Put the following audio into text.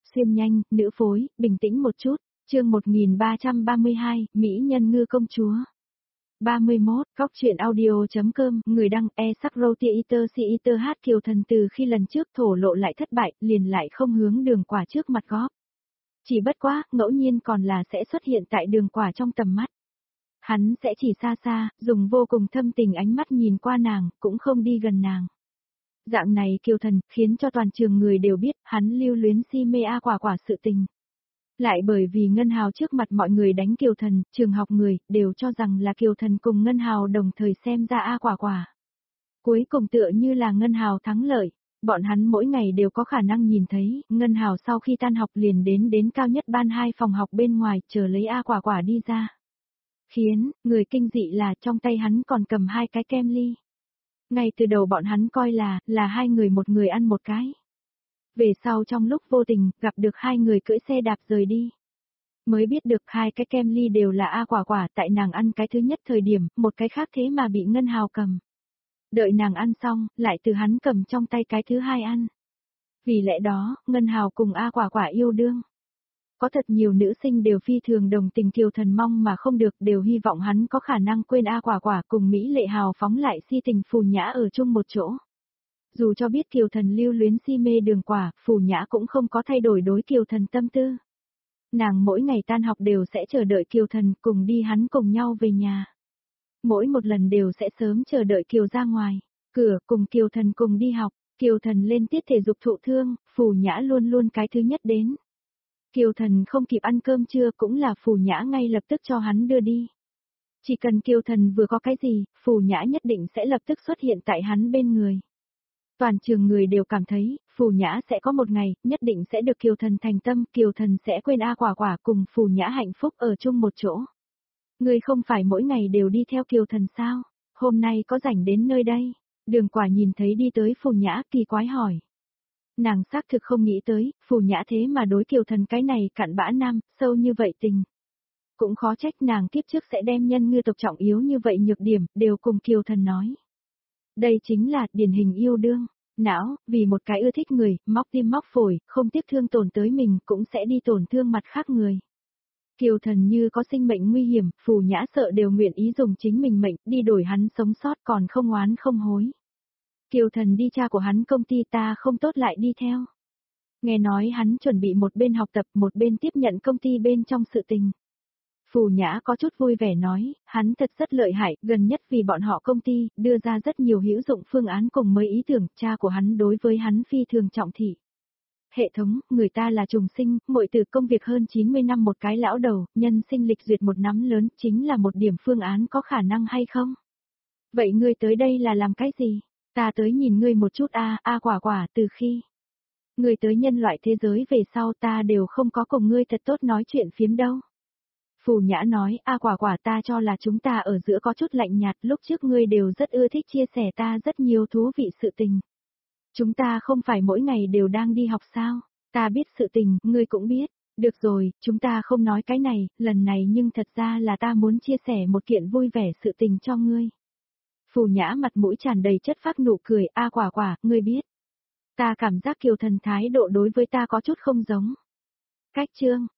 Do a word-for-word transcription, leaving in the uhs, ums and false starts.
xuyên nhanh, nữ phối, bình tĩnh một chút, chương một nghìn ba trăm ba mươi hai, Mỹ nhân ngư công chúa. ba mươi mốt, góc truyện audio.com, người đăng e sắc roti eater si eater hát Kiều Thần từ khi lần trước thổ lộ lại thất bại, liền lại không hướng đường quả trước mặt góp. Chỉ bất quá, ngẫu nhiên còn là sẽ xuất hiện tại đường quả trong tầm mắt. Hắn sẽ chỉ xa xa, dùng vô cùng thâm tình ánh mắt nhìn qua nàng, cũng không đi gần nàng. Dạng này Kiều Thần, khiến cho toàn trường người đều biết, hắn lưu luyến si mê A Quả Quả sự tình. Lại bởi vì Ngân Hào trước mặt mọi người đánh Kiều Thần, trường học người, đều cho rằng là Kiều Thần cùng Ngân Hào đồng thời xem ra A Quả Quả. Cuối cùng tựa như là Ngân Hào thắng lợi, bọn hắn mỗi ngày đều có khả năng nhìn thấy, Ngân Hào sau khi tan học liền đến đến cao nhất ban hai phòng học bên ngoài, chờ lấy A Quả Quả đi ra. Khiến, người kinh dị là trong tay hắn còn cầm hai cái kem ly. Ngay từ đầu bọn hắn coi là, là hai người một người ăn một cái. Về sau trong lúc vô tình, gặp được hai người cưỡi xe đạp rời đi. Mới biết được hai cái kem ly đều là A Quả Quả, tại nàng ăn cái thứ nhất thời điểm, một cái khác thế mà bị Ngân Hào cầm. Đợi nàng ăn xong, lại từ hắn cầm trong tay cái thứ hai ăn. Vì lẽ đó, Ngân Hào cùng A Quả Quả yêu đương. Có thật nhiều nữ sinh đều phi thường đồng tình Kiều Thần mong mà không được, đều hy vọng hắn có khả năng quên A Quả Quả cùng Mỹ Lệ hào phóng lại si tình Phù Nhã ở chung một chỗ. Dù cho biết Kiều Thần lưu luyến si mê Đường Quả, Phù Nhã cũng không có thay đổi đối Kiều Thần tâm tư. Nàng mỗi ngày tan học đều sẽ chờ đợi Kiều Thần cùng đi hắn cùng nhau về nhà. Mỗi một lần đều sẽ sớm chờ đợi Kiều ra ngoài, cửa cùng Kiều Thần cùng đi học, Kiều Thần lên tiết thể dục thụ thương, Phù Nhã luôn luôn cái thứ nhất đến. Kiều Thần không kịp ăn cơm trưa cũng là Phù Nhã ngay lập tức cho hắn đưa đi. Chỉ cần Kiều Thần vừa có cái gì, Phù Nhã nhất định sẽ lập tức xuất hiện tại hắn bên người. Toàn trường người đều cảm thấy, Phù Nhã sẽ có một ngày, nhất định sẽ được Kiều Thần thành tâm, Kiều Thần sẽ quên A Quả Quả cùng Phù Nhã hạnh phúc ở chung một chỗ. Người không phải mỗi ngày đều đi theo Kiều Thần sao? Hôm nay có rảnh đến nơi đây? Đường Quả nhìn thấy đi tới Phù Nhã kỳ quái hỏi. Nàng xác thực không nghĩ tới, Phù Nhã thế mà đối Kiều Thần cái này cặn bã nam, sâu như vậy tình. Cũng khó trách nàng kiếp trước sẽ đem nhân ngư tộc trọng yếu như vậy nhược điểm, đều cùng Kiều Thần nói. Đây chính là điển hình yêu đương, não, vì một cái ưa thích người, móc tim móc phổi, không tiếc thương tổn tới mình cũng sẽ đi tổn thương mặt khác người. Kiều Thần như có sinh mệnh nguy hiểm, Phù Nhã sợ đều nguyện ý dùng chính mình mệnh, đi đổi hắn sống sót còn không oán không hối. Kiều Thần đi cha của hắn công ty ta không tốt lại đi theo. Nghe nói hắn chuẩn bị một bên học tập một bên tiếp nhận công ty bên trong sự tình. Phù Nhã có chút vui vẻ nói, hắn thật rất lợi hại, gần nhất vì bọn họ công ty, đưa ra rất nhiều hữu dụng phương án cùng mấy ý tưởng, cha của hắn đối với hắn phi thường trọng thị. Hệ thống, người ta là trùng sinh, muội từ công việc hơn chín mươi năm một cái lão đầu, nhân sinh lịch duyệt một nắm lớn, chính là một điểm phương án có khả năng hay không? Vậy ngươi tới đây là làm cái gì? Ta tới nhìn ngươi một chút a, a Quả Quả, từ khi ngươi tới nhân loại thế giới về sau ta đều không có cùng ngươi thật tốt nói chuyện phiếm đâu. Phù Nhã nói, a Quả Quả ta cho là chúng ta ở giữa có chút lạnh nhạt, lúc trước ngươi đều rất ưa thích chia sẻ ta rất nhiều thú vị sự tình. Chúng ta không phải mỗi ngày đều đang đi học sao, ta biết sự tình, ngươi cũng biết, được rồi, chúng ta không nói cái này, lần này nhưng thật ra là ta muốn chia sẻ một kiện vui vẻ sự tình cho ngươi. Phù Nhã mặt mũi tràn đầy chất phác nụ cười, a Quả Quả, ngươi biết. Ta cảm giác Kiều Thần thái độ đối với ta có chút không giống. Cách chương,